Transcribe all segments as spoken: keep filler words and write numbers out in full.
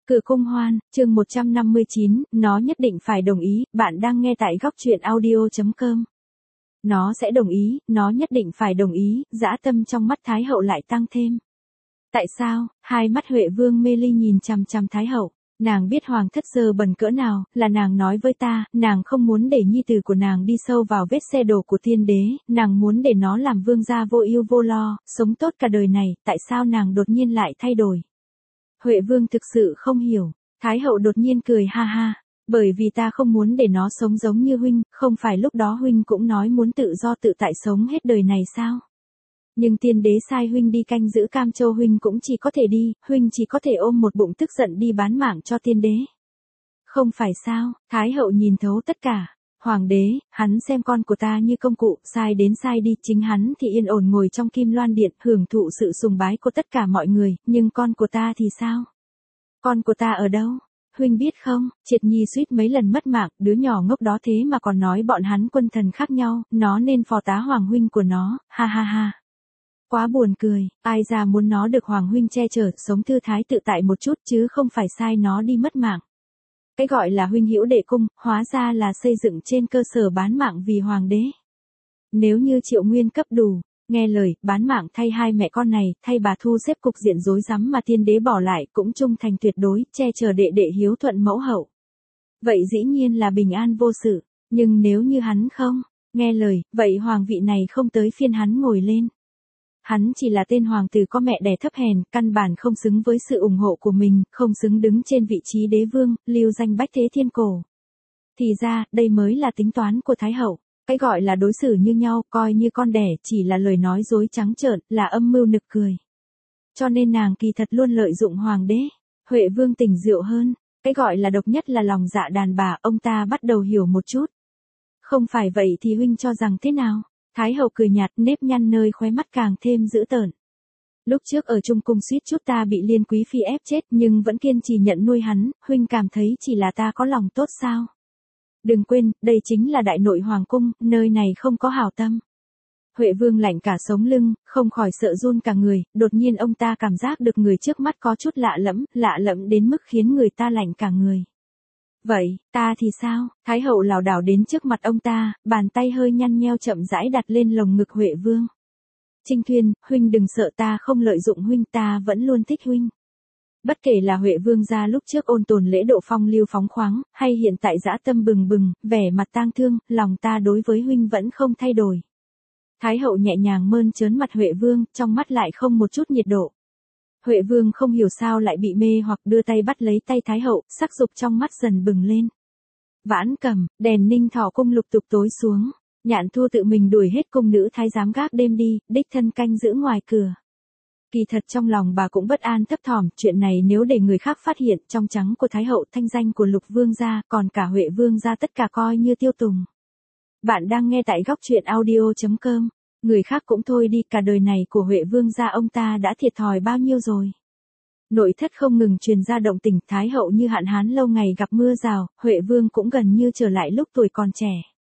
Cửa cung hoan, chương một trăm năm mươi chín, nó nhất định phải đồng ý, bạn đang nghe tại góc truyện audio chấm com. Nó sẽ đồng ý, nó nhất định phải đồng ý, dã tâm trong mắt Thái hậu lại tăng thêm. Tại sao? Hai mắt Huệ Vương mê ly nhìn chằm chằm Thái hậu. Nàng biết hoàng thất giờ bẩn cỡ nào, là nàng nói với ta, nàng không muốn để nhi tử của nàng đi sâu vào vết xe đổ của tiên đế, nàng muốn để nó làm vương gia vô ưu vô lo, sống tốt cả đời này, tại sao nàng đột nhiên lại thay đổi? Huệ Vương thực sự không hiểu, Thái hậu đột nhiên cười ha ha, bởi vì ta không muốn để nó sống giống như huynh, không phải lúc đó huynh cũng nói muốn tự do tự tại sống hết đời này sao? Nhưng tiên đế sai huynh đi canh giữ Cam Châu, huynh cũng chỉ có thể đi, huynh chỉ có thể ôm một bụng tức giận đi bán mạng cho tiên đế. Không phải sao? Thái hậu nhìn thấu tất cả. Hoàng đế, hắn xem con của ta như công cụ, sai đến sai đi, chính hắn thì yên ổn ngồi trong Kim Loan Điện, hưởng thụ sự sùng bái của tất cả mọi người, nhưng con của ta thì sao? Con của ta ở đâu? Huynh biết không, Triệt Nhi suýt mấy lần mất mạng, đứa nhỏ ngốc đó thế mà còn nói bọn hắn quân thần khác nhau, nó nên phò tá hoàng huynh của nó, ha ha ha. Quá buồn cười, ai ra muốn nó được hoàng huynh che chở, sống thư thái tự tại một chút chứ không phải sai nó đi mất mạng. Cái gọi là huynh hữu đệ cung, hóa ra là xây dựng trên cơ sở bán mạng vì hoàng đế. Nếu như Triệu Nguyên cấp đủ, nghe lời, bán mạng thay hai mẹ con này, thay bà thu xếp cục diện rối rắm mà tiên đế bỏ lại, cũng trung thành tuyệt đối, che chở đệ đệ hiếu thuận mẫu hậu. Vậy dĩ nhiên là bình an vô sự, nhưng nếu như hắn không, nghe lời, vậy hoàng vị này không tới phiên hắn ngồi lên. Hắn chỉ là tên hoàng tử có mẹ đẻ thấp hèn, căn bản không xứng với sự ủng hộ của mình, không xứng đứng trên vị trí đế vương, lưu danh bách thế thiên cổ. Thì ra, đây mới là tính toán của Thái hậu. Cái gọi là đối xử như nhau, coi như con đẻ, chỉ là lời nói dối trắng trợn, là âm mưu nực cười. Cho nên nàng kỳ thật luôn lợi dụng hoàng đế. Huệ Vương tỉnh rượu hơn. Cái gọi là độc nhất là lòng dạ đàn bà, ông ta bắt đầu hiểu một chút. Không phải vậy thì huynh cho rằng thế nào? Thái hậu cười nhạt, nếp nhăn nơi khóe mắt càng thêm dữ tợn. Lúc trước ở Trung Cung suýt chút ta bị Liên Quý Phi ép chết nhưng vẫn kiên trì nhận nuôi hắn, huynh cảm thấy chỉ là ta có lòng tốt sao? Đừng quên, đây chính là đại nội hoàng cung, nơi này không có hảo tâm. Huệ Vương lạnh cả sống lưng, không khỏi sợ run cả người, đột nhiên ông ta cảm giác được người trước mắt có chút lạ lẫm, lạ lẫm đến mức khiến người ta lạnh cả người. Vậy, ta thì sao? Thái hậu lảo đảo đến trước mặt ông ta, bàn tay hơi nhăn nheo chậm rãi đặt lên lồng ngực Huệ Vương. Trinh Thuyên, huynh đừng sợ, ta không lợi dụng huynh, ta vẫn luôn thích huynh. Bất kể là Huệ Vương gia lúc trước ôn tồn lễ độ phong lưu phóng khoáng, hay hiện tại dã tâm bừng bừng, vẻ mặt tang thương, lòng ta đối với huynh vẫn không thay đổi. Thái hậu nhẹ nhàng mơn trớn mặt Huệ Vương, trong mắt lại không một chút nhiệt độ. Huệ Vương không hiểu sao lại bị mê hoặc đưa tay bắt lấy tay Thái hậu, sắc dục trong mắt dần bừng lên. Vãn Cầm, đèn Ninh Thọ cung lục tục tối xuống, Nhạn Thu tự mình đuổi hết cung nữ thái giám gác đêm đi, đích thân canh giữ ngoài cửa. Kỳ thật trong lòng bà cũng bất an thấp thỏm, chuyện này nếu để người khác phát hiện, trong trắng của Thái hậu, thanh danh của Lục Vương gia, còn cả Huệ Vương gia tất cả coi như tiêu tùng. Bạn đang nghe tại góc truyện audio chấm com. Người khác cũng thôi đi, cả đời này của Huệ Vương gia ông ta đã thiệt thòi bao nhiêu rồi. Nội thất không ngừng truyền ra động tình, Thái hậu như hạn hán lâu ngày gặp mưa rào, Huệ Vương cũng gần như trở lại lúc tuổi còn trẻ.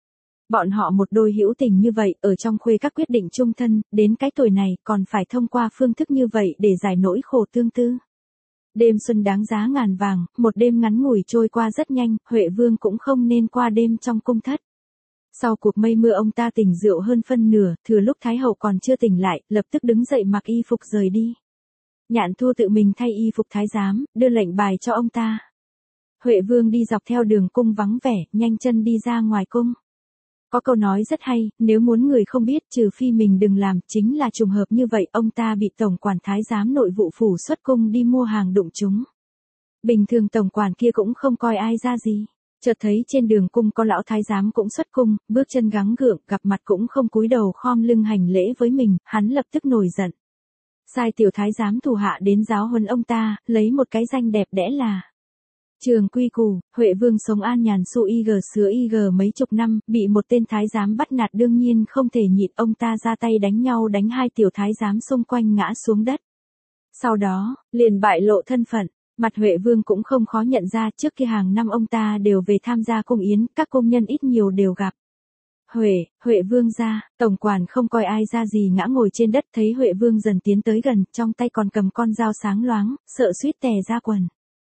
Bọn họ một đôi hữu tình như vậy, ở trong khuê các quyết định chung thân, đến cái tuổi này, còn phải thông qua phương thức như vậy để giải nỗi khổ tương tư. Đêm xuân đáng giá ngàn vàng, một đêm ngắn ngủi trôi qua rất nhanh, Huệ Vương cũng không nên qua đêm trong cung thất. Sau cuộc mây mưa ông ta tỉnh rượu hơn phân nửa, thừa lúc Thái hậu còn chưa tỉnh lại, lập tức đứng dậy mặc y phục rời đi. Nhạn Thu tự mình thay y phục thái giám, đưa lệnh bài cho ông ta. Huệ Vương đi dọc theo đường cung vắng vẻ, nhanh chân đi ra ngoài cung. Có câu nói rất hay, nếu muốn người không biết trừ phi mình đừng làm, chính là trùng hợp như vậy, ông ta bị tổng quản thái giám nội vụ phủ xuất cung đi mua hàng đụng chúng. Bình thường tổng quản kia cũng không coi ai ra gì. Chợt thấy trên đường cung có lão thái giám cũng xuất cung, bước chân gắng gượng, gặp mặt cũng không cúi đầu khom lưng hành lễ với mình, hắn lập tức nổi giận. Sai tiểu thái giám thủ hạ đến giáo huấn ông ta, lấy một cái danh đẹp đẽ là Trường Quy Củ. Huệ Vương sống an nhàn su ig sứa ig mấy chục năm, bị một tên thái giám bắt nạt đương nhiên không thể nhịn, ông ta ra tay đánh nhau, đánh hai tiểu thái giám xung quanh ngã xuống đất. Sau đó, liền bại lộ thân phận. Mặt Huệ Vương cũng không khó nhận ra, trước kia hàng năm ông ta đều về tham gia cung yến, các công nhân ít nhiều đều gặp. Huệ, Huệ Vương gia, tổng quản không coi ai ra gì ngã ngồi trên đất, thấy Huệ Vương dần tiến tới gần, trong tay còn cầm con dao sáng loáng, sợ suýt tè ra quần.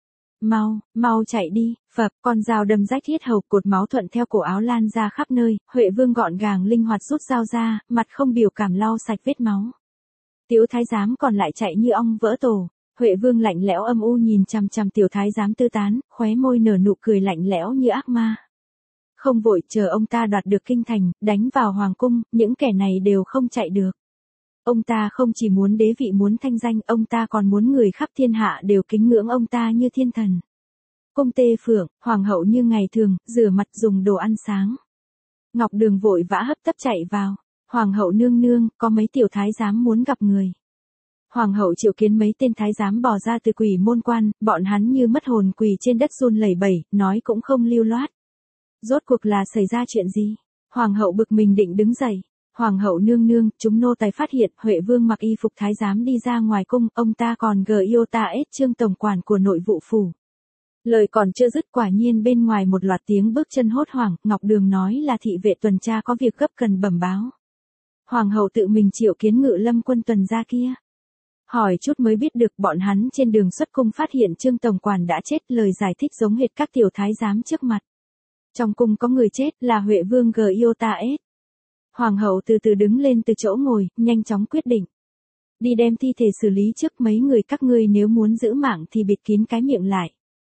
mau, mau chạy đi, phập, con dao đâm rách thiết hầu, cột máu thuận theo cổ áo lan ra khắp nơi, Huệ Vương gọn gàng linh hoạt rút dao ra, mặt không biểu cảm lau sạch vết máu. Tiểu thái giám còn lại chạy như ong vỡ tổ. Huệ Vương lạnh lẽo âm u nhìn chằm chằm tiểu thái giám tư tán, khóe môi nở nụ cười lạnh lẽo như ác ma. Không vội, chờ ông ta đoạt được kinh thành, đánh vào hoàng cung, những kẻ này đều không chạy được. Ông ta không chỉ muốn đế vị muốn thanh danh, ông ta còn muốn người khắp thiên hạ đều kính ngưỡng ông ta như thiên thần. Cung Tê Phượng, hoàng hậu như ngày thường, rửa mặt dùng đồ ăn sáng. Ngọc Đường vội vã hấp tấp chạy vào. Hoàng hậu nương nương, có mấy tiểu thái giám muốn gặp người. Hoàng hậu triệu kiến mấy tên thái giám bò ra từ quỷ môn quan, bọn hắn như mất hồn quỳ trên đất run lẩy bẩy, nói cũng không lưu loát. Rốt cuộc là xảy ra chuyện gì? Hoàng hậu bực mình định đứng dậy. Hoàng hậu nương nương, chúng nô tài phát hiện, Huệ Vương mặc y phục thái giám đi ra ngoài cung, ông ta còn gờ yêu ta ết trương tổng quản của nội vụ phủ. Lời còn chưa dứt, quả nhiên bên ngoài một loạt tiếng bước chân hốt hoảng, Ngọc Đường nói là thị vệ tuần tra có việc gấp cần bẩm báo. Hoàng hậu tự mình triệu kiến Ngự Lâm quân tuần gia kia. Hỏi chút mới biết được bọn hắn trên đường xuất cung phát hiện Trương tổng quản đã chết, lời giải thích giống hệt các tiểu thái giám trước mặt. Trong cung có người chết là Huệ Vương Giotaes. Hoàng hậu từ từ đứng lên từ chỗ ngồi, nhanh chóng quyết định. Đi đem thi thể xử lý trước, mấy người các ngươi nếu muốn giữ mạng thì bịt kín cái miệng lại.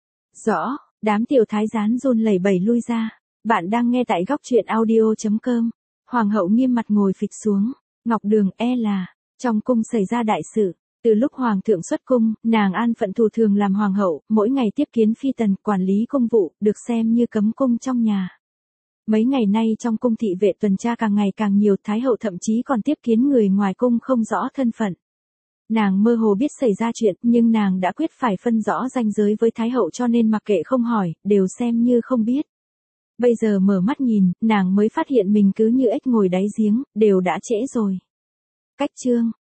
Rõ, đám tiểu thái giám run lẩy bẩy lui ra. Bạn đang nghe tại góc truyện audio chấm com. Hoàng hậu nghiêm mặt ngồi phịch xuống. Ngọc Đường e là, trong cung xảy ra đại sự. Từ lúc hoàng thượng xuất cung, nàng an phận thủ thường làm hoàng hậu, mỗi ngày tiếp kiến phi tần, quản lý công vụ, được xem như cấm cung trong nhà. Mấy ngày nay trong cung thị vệ tuần tra càng ngày càng nhiều, thái hậu thậm chí còn tiếp kiến người ngoài cung không rõ thân phận. Nàng mơ hồ biết xảy ra chuyện, nhưng nàng đã quyết phải phân rõ ranh giới với thái hậu, cho nên mặc kệ không hỏi, đều xem như không biết. Bây giờ mở mắt nhìn, nàng mới phát hiện mình cứ như ếch ngồi đáy giếng, đều đã trễ rồi. Cách chương